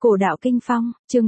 Cổ đạo kinh phong, chương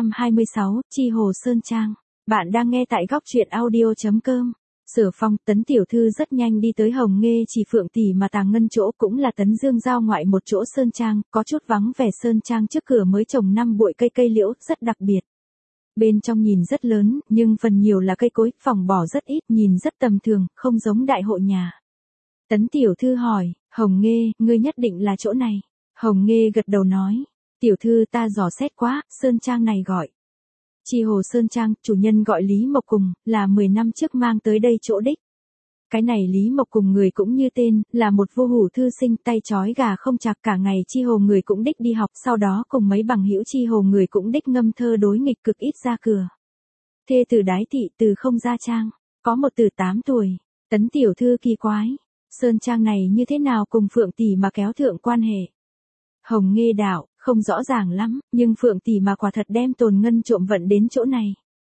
726, Chi Hồ Sơn Trang. Bạn đang nghe tại góc truyện audio.com. Sở Phong, Tấn tiểu thư rất nhanh đi tới Hồng Nghê Chỉ Phượng tỷ mà tàng ngân chỗ, cũng là Tấn Dương giao ngoại một chỗ sơn trang, có chút vắng vẻ. Sơn trang trước cửa mới trồng 5 bụi cây liễu, rất đặc biệt. Bên trong nhìn rất lớn, nhưng phần nhiều là cây cối, phòng bỏ rất ít, nhìn rất tầm thường, không giống đại hội nhà. Tấn tiểu thư hỏi, Hồng Nghê, ngươi nhất định là chỗ này. Hồng Nghê gật đầu nói, tiểu thư ta dò xét quá, sơn trang này gọi Chi Hồ Sơn Trang, chủ nhân gọi Lý Mộc Cùng, là 10 năm trước mang tới đây chỗ đích. Cái này Lý Mộc Cùng người cũng như tên, là một vô hủ thư sinh, tay trói gà không chạc, cả ngày Chi Hồ người cũng đích đi học, sau đó cùng mấy bằng hữu Chi Hồ người cũng đích ngâm thơ đối nghịch, cực ít ra cửa. Thê từ đái thị, từ không ra trang, có một từ 8 tuổi. Tấn tiểu thư kỳ quái, Sơn Trang này như thế nào cùng Phượng tỷ mà kéo thượng quan hệ? Hồng Nghê đạo, không rõ ràng lắm, nhưng Phượng tỷ mà quả thật đem Tồn Ngân trộm vận đến chỗ này.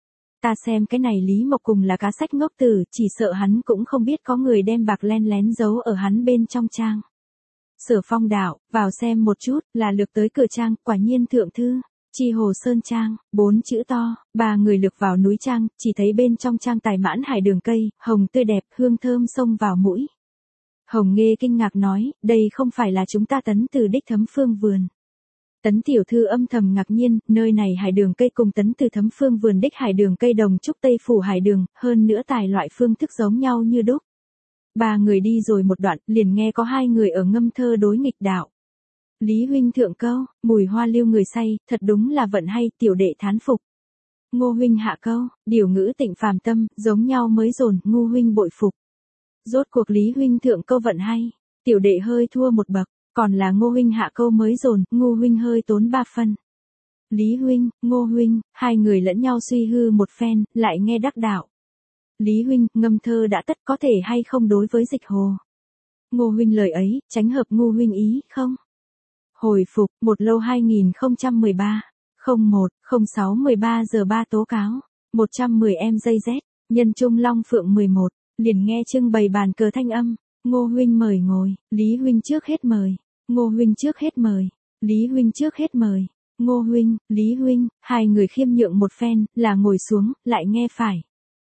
Ta xem cái này Lý Mộc Cùng là cá sách ngốc tử, chỉ sợ hắn cũng không biết có người đem bạc len lén giấu ở hắn bên trong trang. Sở Phong đạo, vào xem một chút, là lược tới cửa trang, quả nhiên thượng thư, Chi Hồ Sơn Trang, 4 chữ to. 3 người lược vào núi trang, chỉ thấy bên trong trang tài mãn hải đường cây, hồng tươi đẹp, hương thơm xông vào mũi. Hồng Nghê kinh ngạc nói, đây không phải là chúng ta Tấn từ đích Thấm Phương vườn. Tấn tiểu thư âm thầm ngạc nhiên, nơi này hải đường cây cùng Tấn từ Thấm Phương vườn đích hải đường cây đồng trúc Tây phủ hải đường, hơn nữa tài loại phương thức giống nhau như đúc. 3 người đi rồi một đoạn, liền nghe có 2 người ở ngâm thơ đối nghịch đạo. Lý huynh thượng câu, mùi hoa lưu người say, thật đúng là vận hay, tiểu đệ thán phục. Ngô huynh hạ câu, điều ngữ tịnh phàm tâm, giống nhau mới dồn, Ngô huynh bội phục. Rốt cuộc Lý huynh thượng câu vận hay, tiểu đệ hơi thua một bậc, còn là Ngô huynh hạ câu mới dồn, Ngô huynh hơi tốn 3 phân. Lý huynh, Ngô huynh, 2 người lẫn nhau suy hư một phen, lại nghe đắc đạo. Lý huynh, ngâm thơ đã tất, có thể hay không đối với dịch hồ. Ngô huynh lời ấy, tránh hợp Ngô huynh ý, không? Hồi phục, 1 lâu 2013, 01-06-13 giờ 3 tố cáo, 110 em dây Z, nhân trung Long Phượng 11. Liền nghe trưng bày bàn cờ thanh âm, Ngô huynh mời ngồi, Lý huynh trước hết mời, Ngô huynh trước hết mời, Lý huynh trước hết mời, Ngô huynh, Lý huynh, 2 người khiêm nhượng một phen, là ngồi xuống, lại nghe phải.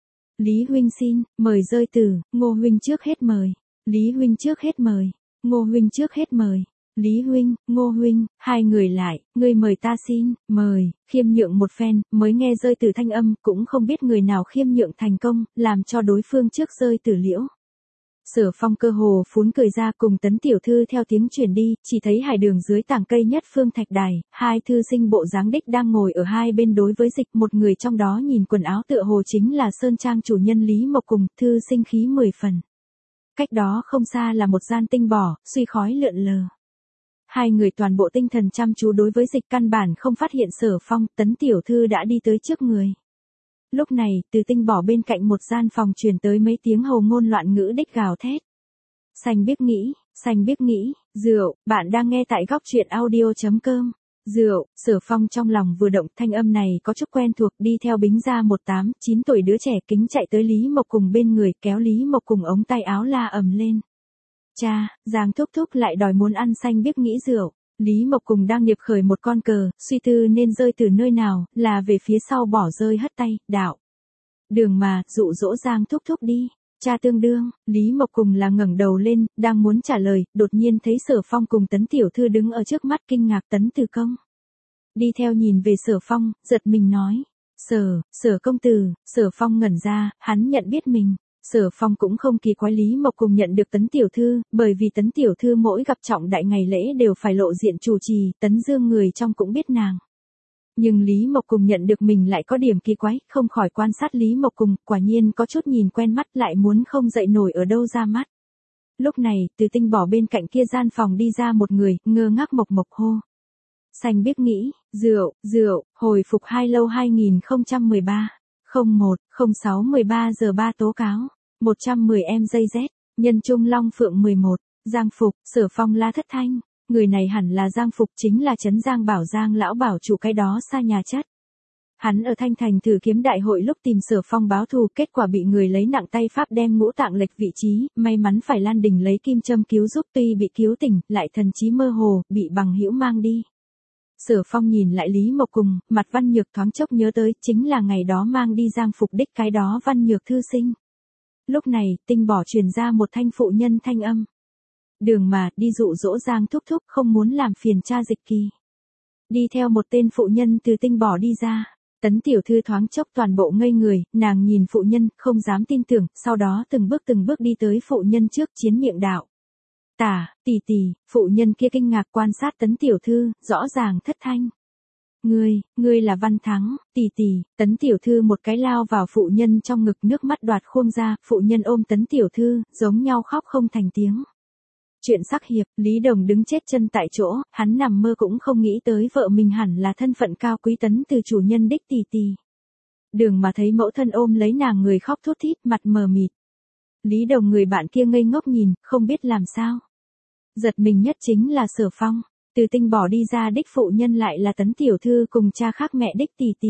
Lý huynh xin, mời rơi từ, Ngô huynh trước hết mời, Lý huynh trước hết mời, Ngô huynh trước hết mời, Lý huynh, Ngô huynh, 2 người lại, ngươi mời ta xin, mời, khiêm nhượng một phen, mới nghe rơi từ thanh âm, cũng không biết người nào khiêm nhượng thành công, làm cho đối phương trước rơi từ liễu. Sở Phong cơ hồ phún cười ra, cùng Tấn tiểu thư theo tiếng chuyển đi, chỉ thấy hải đường dưới tảng cây nhất phương thạch đài, 2 thư sinh bộ dáng đích đang ngồi ở hai bên đối với dịch, một người trong đó nhìn quần áo tựa hồ chính là Sơn Trang chủ nhân Lý Mộc Cùng, thư sinh khí 10 phần. Cách đó không xa là một gian tinh bỏ, suy khói lượn lờ. 2 người toàn bộ tinh thần chăm chú đối với dịch, căn bản không phát hiện Sở Phong, Tấn tiểu thư đã đi tới trước người. Lúc này, từ tinh bỏ bên cạnh một gian phòng truyền tới mấy tiếng hồ ngôn loạn ngữ đích gào thét. Xanh biết nghĩ, rượu, bạn đang nghe tại góc truyện audio.com. Rượu, Sở Phong trong lòng vừa động, thanh âm này có chút quen thuộc, đi theo bính ra 18-9 tuổi đứa trẻ kính chạy tới Lý Mộc Cùng bên người, kéo Lý Mộc Cùng ống tay áo la ầm lên. Cha, Giang thúc thúc lại đòi muốn ăn xanh biết nghĩ rượu. Lý Mộc Cùng đang điệp khởi một con cờ, suy tư nên rơi từ nơi nào, là về phía sau bỏ rơi hất tay, đạo. Đường mà, dụ dỗ Giang thúc thúc đi. Cha tương đương, Lý Mộc Cùng là ngẩng đầu lên, đang muốn trả lời, đột nhiên thấy Sở Phong cùng Tấn tiểu thư đứng ở trước mắt, kinh ngạc. Tấn từ công. Đi theo nhìn về Sở Phong, giật mình nói. Sở công tử. Sở Phong ngẩn ra, hắn nhận biết mình. Sở Phong cũng không kỳ quái Lý Mộc Cùng nhận được Tấn tiểu thư, bởi vì Tấn tiểu thư mỗi gặp trọng đại ngày lễ đều phải lộ diện chủ trì, Tấn Dương người trong cũng biết nàng. Nhưng Lý Mộc Cùng nhận được mình lại có điểm kỳ quái, không khỏi quan sát Lý Mộc Cùng, quả nhiên có chút nhìn quen mắt, lại muốn không dậy nổi ở đâu ra mắt. Lúc này, từ tinh bỏ bên cạnh kia gian phòng đi ra một người, ngơ ngác mộc mộc hô. Xanh biết nghĩ, rượu, hồi phục 2 lâu 2013. 01-06-13 giờ 3 tố cáo, 110 em dây Z, nhân trung Long Phượng 11, Giang Phục, Sở Phong la thất thanh, người này hẳn là Giang Phục, chính là trấn Giang Bảo Giang lão bảo chủ cái đó xa nhà chất. Hắn ở Thanh Thành thử kiếm đại hội lúc tìm Sở Phong báo thù, kết quả bị người lấy nặng tay pháp đem ngũ tạng lệch vị trí, may mắn phải Lan Đình lấy kim châm cứu giúp, tuy bị cứu tỉnh, lại thần trí mơ hồ, bị bằng hữu mang đi. Sở Phong nhìn lại Lý Mộc Cùng, mặt Văn Nhược thoáng chốc nhớ tới, chính là ngày đó mang đi Giang Phục đích cái đó Văn Nhược thư sinh. Lúc này, tinh bỏ truyền ra một thanh phụ nhân thanh âm. Đường mà, đi dụ dỗ Giang thúc thúc, không muốn làm phiền cha Dịch Kỳ. Đi theo một tên phụ nhân từ tinh bỏ đi ra. Tấn tiểu thư thoáng chốc toàn bộ ngây người, nàng nhìn phụ nhân, không dám tin tưởng, sau đó từng bước đi tới phụ nhân trước, chiến miệng đạo. Tỷ tỷ, phụ nhân kia kinh ngạc quan sát Tấn tiểu thư, rõ ràng thất thanh. Ngươi là Văn Thắng, tỷ, Tấn tiểu thư một cái lao vào phụ nhân trong ngực, nước mắt đoạt khuôn ra, phụ nhân ôm Tấn tiểu thư, giống nhau khóc không thành tiếng. Chuyện sắc hiệp, Lý Đồng đứng chết chân tại chỗ, hắn nằm mơ cũng không nghĩ tới vợ mình hẳn là thân phận cao quý Tấn từ chủ nhân đích tỷ. Đường mà thấy mẫu thân ôm lấy nàng, người khóc thút thít, mặt mờ mịt. Lý Đồng người bạn kia ngây ngốc nhìn, không biết làm sao. Giật mình nhất chính là Sở Phong, từ tinh bỏ đi ra đích phụ nhân lại là Tấn tiểu thư cùng cha khác mẹ đích tỷ.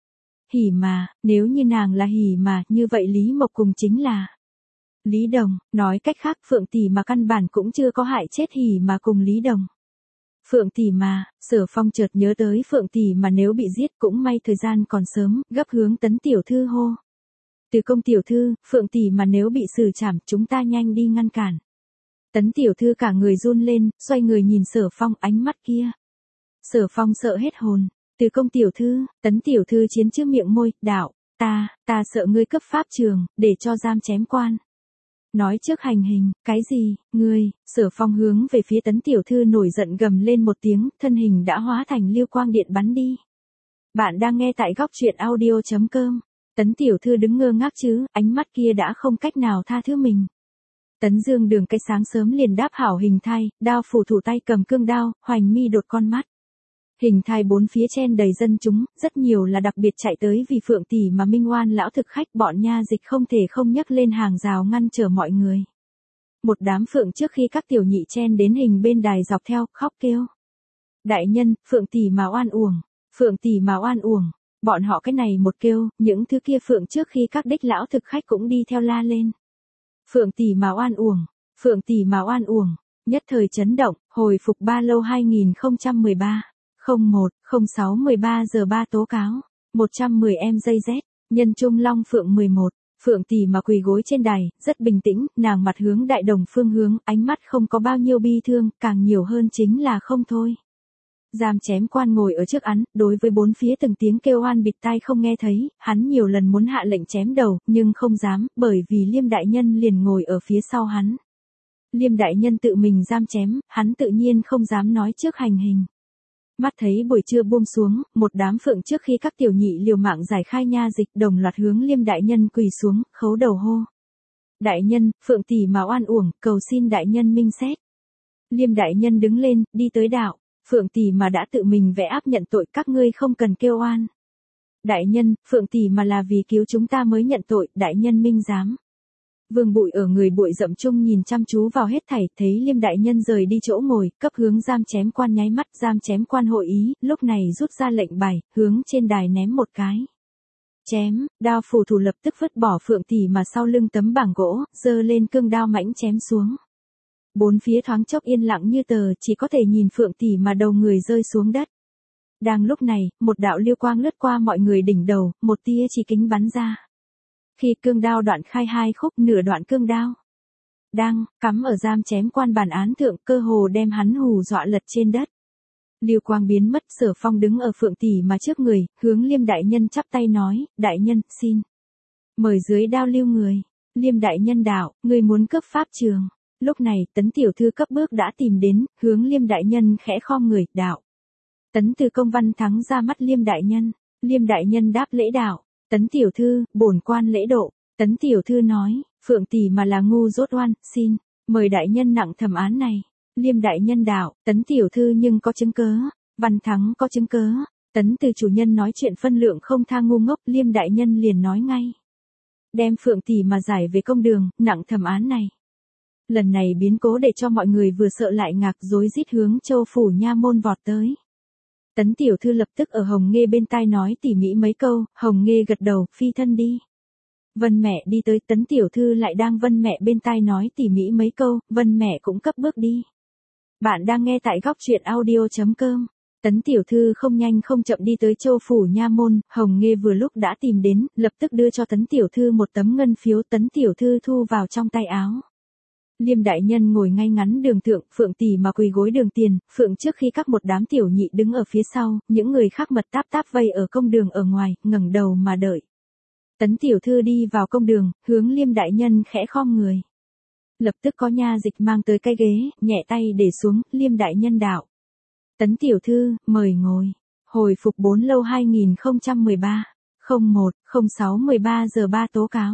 Hỉ mà, nếu như nàng là hỉ mà, như vậy Lý Mộc Cùng chính là Lý Đồng, nói cách khác Phượng tỷ mà căn bản cũng chưa có hại chết hỉ mà cùng Lý Đồng. Phượng tỷ mà, Sở Phong chợt nhớ tới Phượng tỷ mà nếu bị giết cũng may thời gian còn sớm, gấp hướng Tấn tiểu thư hô. Từ công tiểu thư, Phượng tỷ mà nếu bị xử trảm, chúng ta nhanh đi ngăn cản. Tấn tiểu thư cả người run lên, xoay người nhìn Sở Phong, ánh mắt kia. Sở Phong sợ hết hồn. Từ công tiểu thư, Tấn tiểu thư chiến trước miệng môi, đạo, ta sợ ngươi cấp pháp trường, để cho giam chém quan. Nói trước hành hình, cái gì, ngươi, Sở Phong hướng về phía Tấn tiểu thư nổi giận gầm lên một tiếng, thân hình đã hóa thành lưu quang điện bắn đi. Bạn đang nghe tại góc truyện audio.com. Tấn tiểu thư đứng ngơ ngác chứ, ánh mắt kia đã không cách nào tha thứ mình. Tấn Dương Đường cái sáng sớm liền đáp hảo hình thai, đao phủ thủ tay cầm cương đao, hoành mi đột con mắt. Hình thai bốn phía chen đầy dân chúng, rất nhiều là đặc biệt chạy tới vì Phượng tỷ mà minh oan lão thực khách, bọn nha dịch không thể không nhấc lên hàng rào ngăn trở mọi người. Một đám phượng trước khi các tiểu nhị chen đến hình bên đài dọc theo, khóc kêu. Đại nhân, Phượng tỷ mà oan uổng, Phượng tỷ mà oan uổng. Bọn họ cái này một kêu, những thứ kia phượng trước khi các đích lão thực khách cũng đi theo la lên. Phượng tỷ mà oan uổng, Phượng tỷ mà oan uổng. Nhất thời chấn động, hồi phục ba lâu 2013. 01-06-13 giờ 3 tố cáo. 110 em dây Z. Nhân Trung Long Phượng 11. Phượng tỷ mà quỳ gối trên đài, rất bình tĩnh, nàng mặt hướng đại đồng phương hướng, ánh mắt không có bao nhiêu bi thương, càng nhiều hơn chính là không thôi. Giam chém quan ngồi ở trước án, đối với bốn phía từng tiếng kêu oan bịt tai không nghe thấy, hắn nhiều lần muốn hạ lệnh chém đầu, nhưng không dám, bởi vì Liêm đại nhân liền ngồi ở phía sau hắn. Liêm đại nhân tự mình giam chém, hắn tự nhiên không dám nói trước hành hình. Mắt thấy buổi trưa buông xuống, một đám phượng trước khi các tiểu nhị liều mạng giải khai nha dịch, đồng loạt hướng Liêm đại nhân quỳ xuống, khấu đầu hô. Đại nhân, Phượng tỷ mà oan uổng, cầu xin đại nhân minh xét. Liêm đại nhân đứng lên, đi tới đạo. Phượng tỷ mà đã tự mình vẽ áp nhận tội, các ngươi không cần kêu oan. Đại nhân, Phượng tỷ mà là vì cứu chúng ta mới nhận tội, đại nhân minh giám. Vương Bụi ở người bụi rậm chung nhìn chăm chú vào hết thảy, thấy Liêm đại nhân rời đi chỗ ngồi, cấp hướng giam chém quan nháy mắt, giam chém quan hội ý, lúc này rút ra lệnh bài, hướng trên đài ném một cái. Chém, đao phủ thủ lập tức vứt bỏ Phượng tỷ mà sau lưng tấm bảng gỗ, giơ lên cương đao mãnh chém xuống. Bốn phía thoáng chốc yên lặng như tờ, chỉ có thể nhìn Phượng tỷ mà đầu người rơi xuống đất. Đang lúc này, một đạo lưu quang lướt qua mọi người đỉnh đầu, một tia chỉ kính bắn ra. Khi cương đao đoạn khai hai khúc, nửa đoạn cương đao đang cắm ở giam chém quan bản án thượng, cơ hồ đem hắn hù dọa lật trên đất. Lưu quang biến mất, Sở Phong đứng ở Phượng tỷ mà trước người, hướng Liêm đại nhân chắp tay nói, đại nhân, xin mời dưới đao lưu người. Liêm đại nhân đạo, người muốn cướp pháp trường. Lúc này, Tấn tiểu thư cấp bước đã tìm đến, hướng Liêm đại nhân khẽ khom người, đạo. Tấn từ công Văn Thắng ra mắt Liêm đại nhân. Liêm đại nhân đáp lễ đạo. Tấn tiểu thư, bổn quan lễ độ. Tấn tiểu thư nói, Phượng tỷ mà là ngu dốt oan, xin mời đại nhân nặng thẩm án này. Liêm đại nhân đạo, Tấn tiểu thư nhưng có chứng cớ. Văn Thắng có chứng cớ. Tấn từ chủ nhân nói chuyện phân lượng không tha ngu ngốc, Liêm đại nhân liền nói ngay. Đem Phượng tỷ mà giải về công đường, nặng thẩm án này. Lần này biến cố để cho mọi người vừa sợ lại ngạc, rối rít hướng Châu phủ nha môn vọt tới. Tấn tiểu thư lập tức ở Hồng Nghê bên tai nói tỉ mỉ mấy câu, Hồng Nghê gật đầu, phi thân đi. Vân mẹ đi tới, Tấn tiểu thư lại đang Vân mẹ bên tai nói tỉ mỉ mấy câu, Vân mẹ cũng cấp bước đi. Bạn đang nghe tại góc truyện audio.com. Tấn tiểu thư không nhanh không chậm đi tới Châu phủ nha môn, Hồng Nghê vừa lúc đã tìm đến, lập tức đưa cho Tấn tiểu thư một tấm ngân phiếu, Tấn tiểu thư thu vào trong tay áo. Liêm đại nhân ngồi ngay ngắn đường thượng, Phượng tỷ mà quỳ gối đường tiền, Phượng trước khi các một đám tiểu nhị đứng ở phía sau, những người khác mật táp táp vây ở công đường ở ngoài, ngẩng đầu mà đợi. Tấn tiểu thư đi vào công đường, hướng Liêm đại nhân khẽ khom người. Lập tức có nha dịch mang tới cái ghế, nhẹ tay để xuống, Liêm đại nhân đạo. Tấn tiểu thư, mời ngồi. Hồi phục 4 lâu 2013. 01, 06 13 giờ 3 tố cáo.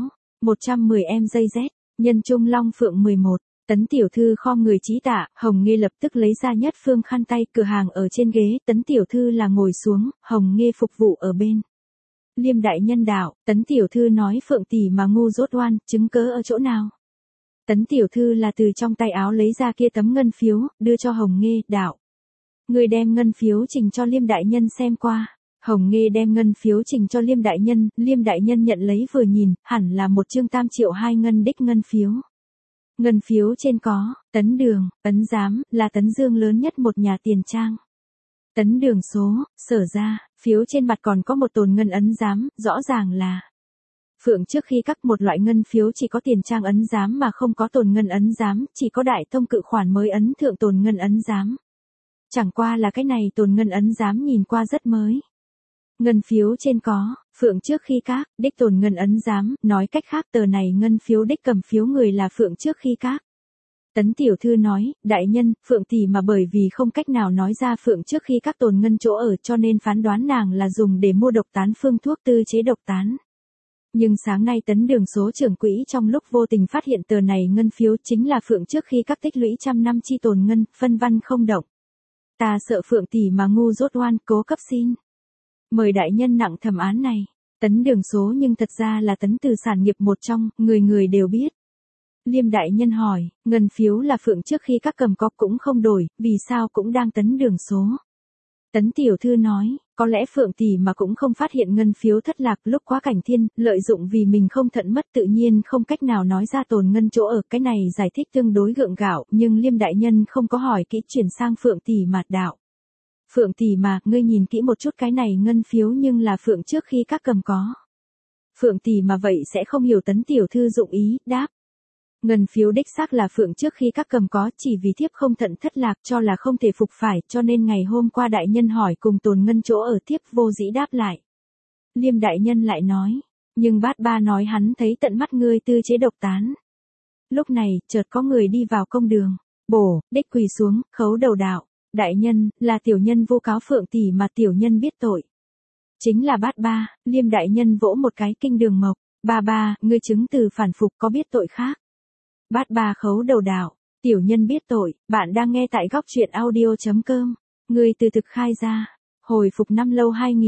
110 em dây Z. Nhân Trung Long Phượng 11. Tấn tiểu thư khom người trí tạ, Hồng Nghê lập tức lấy ra nhất phương khăn tay, cửa hàng ở trên ghế, Tấn tiểu thư là ngồi xuống, Hồng Nghê phục vụ ở bên. Liêm đại nhân đạo, Tấn tiểu thư nói Phượng tỷ mà ngu dốt oan, chứng cớ ở chỗ nào? Tấn tiểu thư là từ trong tay áo lấy ra kia tấm ngân phiếu, đưa cho Hồng Nghê, đạo. Người đem ngân phiếu trình cho Liêm đại nhân xem qua. Hồng Nghê đem ngân phiếu trình cho Liêm đại nhân nhận lấy vừa nhìn, hẳn là một chương tam triệu 2 ngân đích ngân phiếu. Ngân phiếu trên có, Tấn Đường, Ấn Giám, là Tấn Dương lớn nhất một nhà tiền trang. Tấn Đường số, Sở ra, phiếu trên mặt còn có một tồn ngân ấn giám, rõ ràng là Phượng trước khi các một loại ngân phiếu chỉ có tiền trang ấn giám mà không có tồn ngân ấn giám, chỉ có đại tông cự khoản mới ấn thượng tồn ngân ấn giám. Chẳng qua là cái này tồn ngân ấn giám nhìn qua rất mới. Ngân phiếu trên có, Phượng trước khi các, đích tồn ngân ấn giám, nói cách khác tờ này ngân phiếu đích cầm phiếu người là Phượng trước khi các. Tấn tiểu thư nói, đại nhân, Phượng tỷ mà bởi vì không cách nào nói ra Phượng trước khi các tồn ngân chỗ ở cho nên phán đoán nàng là dùng để mua độc tán phương thuốc tư chế độc tán. Nhưng sáng nay Tấn Đường số trưởng quỹ trong lúc vô tình phát hiện tờ này ngân phiếu chính là Phượng trước khi các tích lũy trăm năm chi tồn ngân, phân văn không động. Ta sợ Phượng tỷ mà ngu dốt oan, cố cấp xin. Mời đại nhân nặng thẩm án này. Tấn Đường số nhưng thật ra là Tấn từ sản nghiệp một trong, người người đều biết. Liêm đại nhân hỏi, ngân phiếu là Phượng trước khi các cầm có cũng không đổi, vì sao cũng đang Tấn Đường số. Tấn tiểu thư nói, có lẽ Phượng tỷ mà cũng không phát hiện ngân phiếu thất lạc lúc quá cảnh thiên, lợi dụng vì mình không thận mất tự nhiên không cách nào nói ra tồn ngân chỗ ở, cái này giải thích tương đối gượng gạo, nhưng Liêm đại nhân không có hỏi kỹ, chuyển sang Phượng tỷ mà đạo. Phượng tỷ mà, ngươi nhìn kỹ một chút cái này ngân phiếu nhưng là Phượng trước khi các cầm có. Phượng tỷ mà vậy sẽ không hiểu Tấn tiểu thư dụng ý, đáp. Ngân phiếu đích xác là Phượng trước khi các cầm có, chỉ vì thiếp không thận thất lạc cho là không thể phục phải, cho nên ngày hôm qua đại nhân hỏi cùng tồn ngân chỗ ở, thiếp vô dĩ đáp lại. Liêm đại nhân lại nói, nhưng bát ba nói hắn thấy tận mắt ngươi tư chế độc tán. Lúc này, chợt có người đi vào công đường, bổ, đích quỳ xuống, khấu đầu đạo, đại nhân, là tiểu nhân vô cáo Phượng tỷ mà tiểu nhân biết tội. Chính là bát ba, Liêm đại nhân vỗ một cái kinh đường mộc, ba, ngươi chứng từ phản phục có biết tội khác. Bát ba khấu đầu đạo, tiểu nhân biết tội, bạn đang nghe tại góc truyện audio.com, người từ thực khai ra, hồi phục năm lâu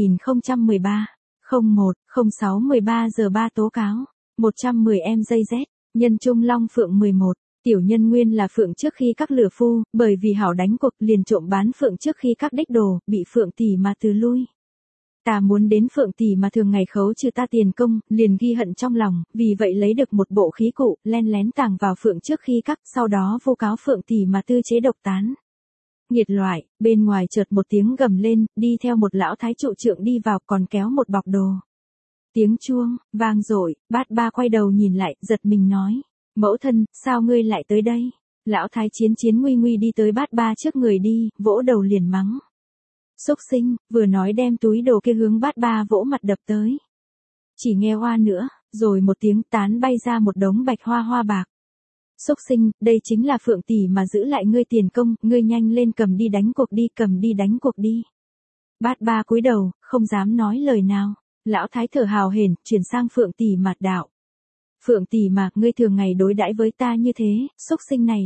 2013, 01, 06 13 giờ 3 tố cáo, 110 em dây Z, nhân Trung Long Phượng 11, tiểu nhân nguyên là Phượng trước khi các lừa phu, bởi vì hảo đánh cuộc liền trộm bán Phượng trước khi các đích đồ, bị Phượng tỷ mà từ lui. Ta muốn đến Phượng tỷ mà thường ngày khấu trừ ta tiền công, liền ghi hận trong lòng, vì vậy lấy được một bộ khí cụ, len lén tàng vào Phượng trước khi các, sau đó vô cáo Phượng tỷ mà tư chế độc tán. Nghiệt loại, bên ngoài chợt một tiếng gầm lên, đi theo một lão thái trụ trượng đi vào còn kéo một bọc đồ. Tiếng chuông, vang dội, bát ba quay đầu nhìn lại, giật mình nói. Mẫu thân, sao ngươi lại tới đây? Lão thái chiến nguy nguy đi tới bát ba trước người đi, vỗ đầu liền mắng. Xúc sinh, vừa nói đem túi đồ kia hướng bát ba vỗ mặt đập tới. Chỉ nghe hoa nữa, rồi một tiếng tán bay ra một đống bạch hoa bạc. Xúc sinh, đây chính là Phượng tỷ mà giữ lại ngươi tiền công, ngươi nhanh lên cầm đi đánh cuộc đi. Bát ba cúi đầu, không dám nói lời nào. Lão thái thở hào hển, chuyển sang Phượng tỷ mà đạo. Phượng tỷ mà, ngươi thường ngày đối đãi với ta như thế, xúc sinh này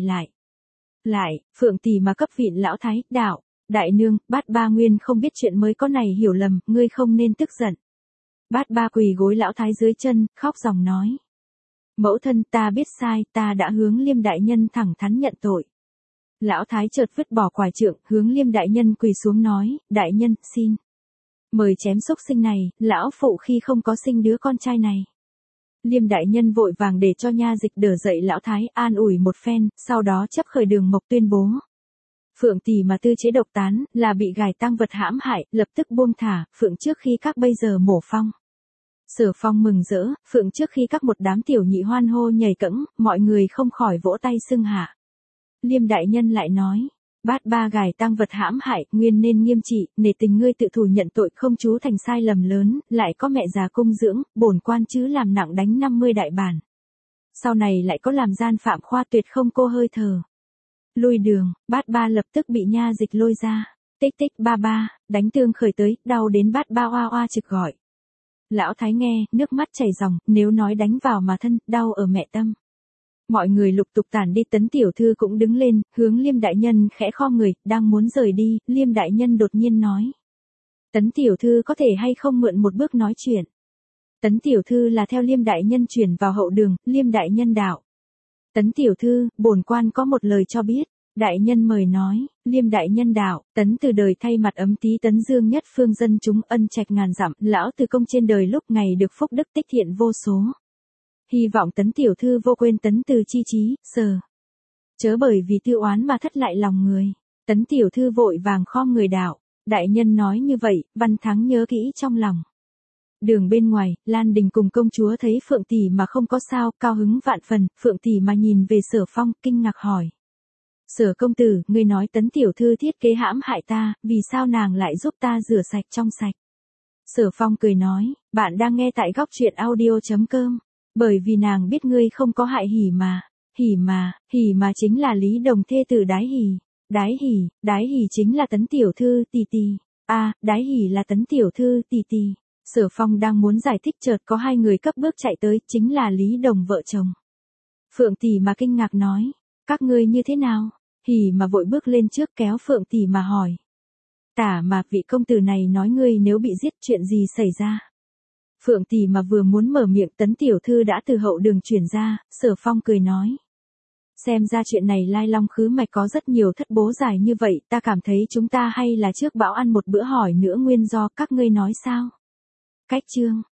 lại, Phượng tỷ mà cấp viện lão thái, đạo. Đại nương, bát ba nguyên không biết chuyện mới có này hiểu lầm, ngươi không nên tức giận. Bát ba quỳ gối lão thái dưới chân, khóc ròng nói. Mẫu thân, ta biết sai, ta đã hướng Liêm đại nhân thẳng thắn nhận tội. Lão thái chợt vứt bỏ quải trượng, hướng Liêm đại nhân quỳ xuống nói, đại nhân, xin. Mời chém xúc sinh này, lão phụ khi không có sinh đứa con trai này. Liêm đại nhân vội vàng để cho nha dịch đỡ dậy lão thái, an ủi một phen, sau đó chấp khởi đường mộc tuyên bố. Phượng tỷ mà tư chế độc tán, là bị gài tang vật hãm hại, lập tức buông thả, Phượng trước khi các bây giờ mổ phong. Sở Phong mừng rỡ, Phượng trước khi các một đám tiểu nhị hoan hô nhảy cẫng, mọi người không khỏi vỗ tay xưng hạ. Liêm đại nhân lại nói, bát ba gài tang vật hãm hại, nguyên nên nghiêm trị, nể tình ngươi tự thủ nhận tội không chú thành sai lầm lớn, lại có mẹ già cung dưỡng, bổn quan chứ làm nặng đánh 50 đại bản. Sau này lại có làm gian phạm khoa tuyệt không cô hơi thở. Lui đường, bát ba lập tức bị nha dịch lôi ra, tích tích ba ba, đánh tương khởi tới, đau đến bát ba oa oa trực gọi. Lão thái nghe, nước mắt chảy ròng, nếu nói đánh vào mà thân, đau ở mẹ tâm. Mọi người lục tục tản đi, Tấn tiểu thư cũng đứng lên, hướng Liêm đại nhân khẽ khom người, đang muốn rời đi, Liêm đại nhân đột nhiên nói. Tấn tiểu thư có thể hay không mượn một bước nói chuyện. Tấn tiểu thư là theo Liêm đại nhân chuyển vào hậu đường, Liêm đại nhân đạo. Tấn tiểu thư, bổn quan có một lời cho biết. Đại nhân mời nói, Liêm đại nhân đạo, Tấn từ đời thay mặt ấm tí Tấn dương nhất phương dân chúng ân trạch ngàn dặm, lão từ công trên đời lúc ngày được phúc đức tích thiện vô số. Hy vọng Tấn tiểu thư vô quên Tấn từ chi trí, sờ. Chớ bởi vì tư oán mà thất lại lòng người. Tấn tiểu thư vội vàng khom người đạo, đại nhân nói như vậy, Văn Thắng nhớ kỹ trong lòng. Đường bên ngoài, Lan Đình cùng công chúa thấy Phượng tỷ mà không có sao, cao hứng vạn phần, Phượng tỷ mà nhìn về Sở Phong, kinh ngạc hỏi. Sở công tử, ngươi nói Tấn tiểu thư thiết kế hãm hại ta, vì sao nàng lại giúp ta rửa sạch trong sạch? Sở Phong cười nói, bạn đang nghe tại góc truyện audio.com, bởi vì nàng biết ngươi không có hại hỉ mà chính là Lý Đồng thê tử Đái hỉ chính là Tấn tiểu thư tỷ tỷ, Đái hỉ là Tấn tiểu thư tỷ tỷ. Sở Phong đang muốn giải thích chợt có hai người cấp bước chạy tới, chính là Lý Đồng vợ chồng. Phượng tỷ mà kinh ngạc nói, các ngươi như thế nào? Hỉ mà vội bước lên trước kéo Phượng tỷ mà hỏi. Tả mà vị công tử này nói ngươi nếu bị giết chuyện gì xảy ra? Phượng tỷ mà vừa muốn mở miệng, Tấn tiểu thư đã từ hậu đường chuyển ra, Sở Phong cười nói. Xem ra chuyện này lai long khứ mạch có rất nhiều thất bố dài như vậy, ta cảm thấy chúng ta hay là trước bão ăn một bữa hỏi nữa nguyên do, các ngươi nói sao? Cách chương